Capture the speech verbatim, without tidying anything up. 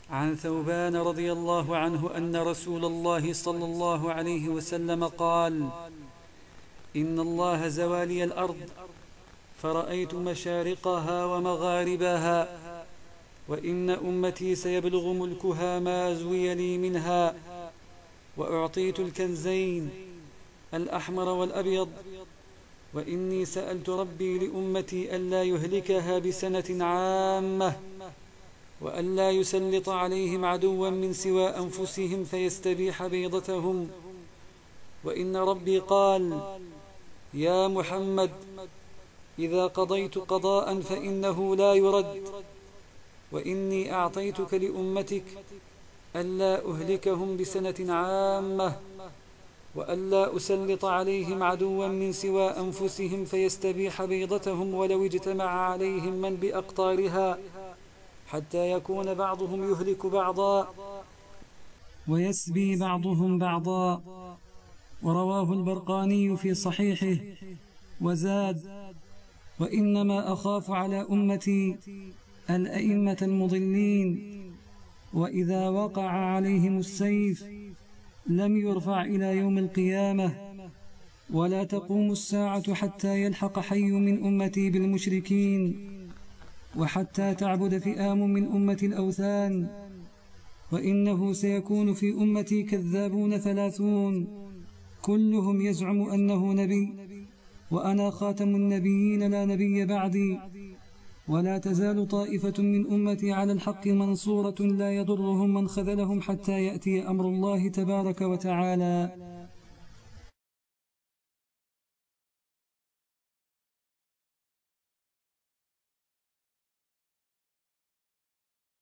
عن ثوبان رضي الله عنه أن رسول الله صلى الله عليه وسلم قال: إن الله زوالي الأرض فرأيت مشارقها ومغاربها، وإن أمتي سيبلغ ملكها ما زوي لي منها، وأعطيت الكنزين الأحمر والأبيض، وإني سألت ربي لأمتي ألا يهلكها بسنة عامة، وألا يسلط عليهم عدوا من سوى أنفسهم فيستبيح بيضتهم. وإن ربي قال: يا محمد، إذا قضيت قضاء فإنه لا يرد، وإني أعطيتك لأمتك ألا أهلكهم بسنة عامة، وألا أسلط عليهم عدوا من سوى أنفسهم فيستبيح بيضتهم، ولو اجتمع عليهم من بأقطارها حتى يكون بعضهم يهلك بعضا ويسبي بعضهم بعضا. ورواه البرقاني في صحيحه وزاد: وإنما أخاف على أمتي الأئمة المضلين، وإذا وقع عليهم السيف لم يرفع إلى يوم القيامة، ولا تقوم الساعة حتى يلحق حي من أمتي بالمشركين، وحتى تعبد فئام من أمة الأوثان. وإنه سيكون في أمتي كذابون ثلاثون كلهم يزعم أنه نبي، وأنا خاتم النبيين لا نبي بعدي، ولا تزال طائفة من أمتي على الحق منصورة لا يضرهم من خذلهم حتى يأتي أمر الله تبارك وتعالى.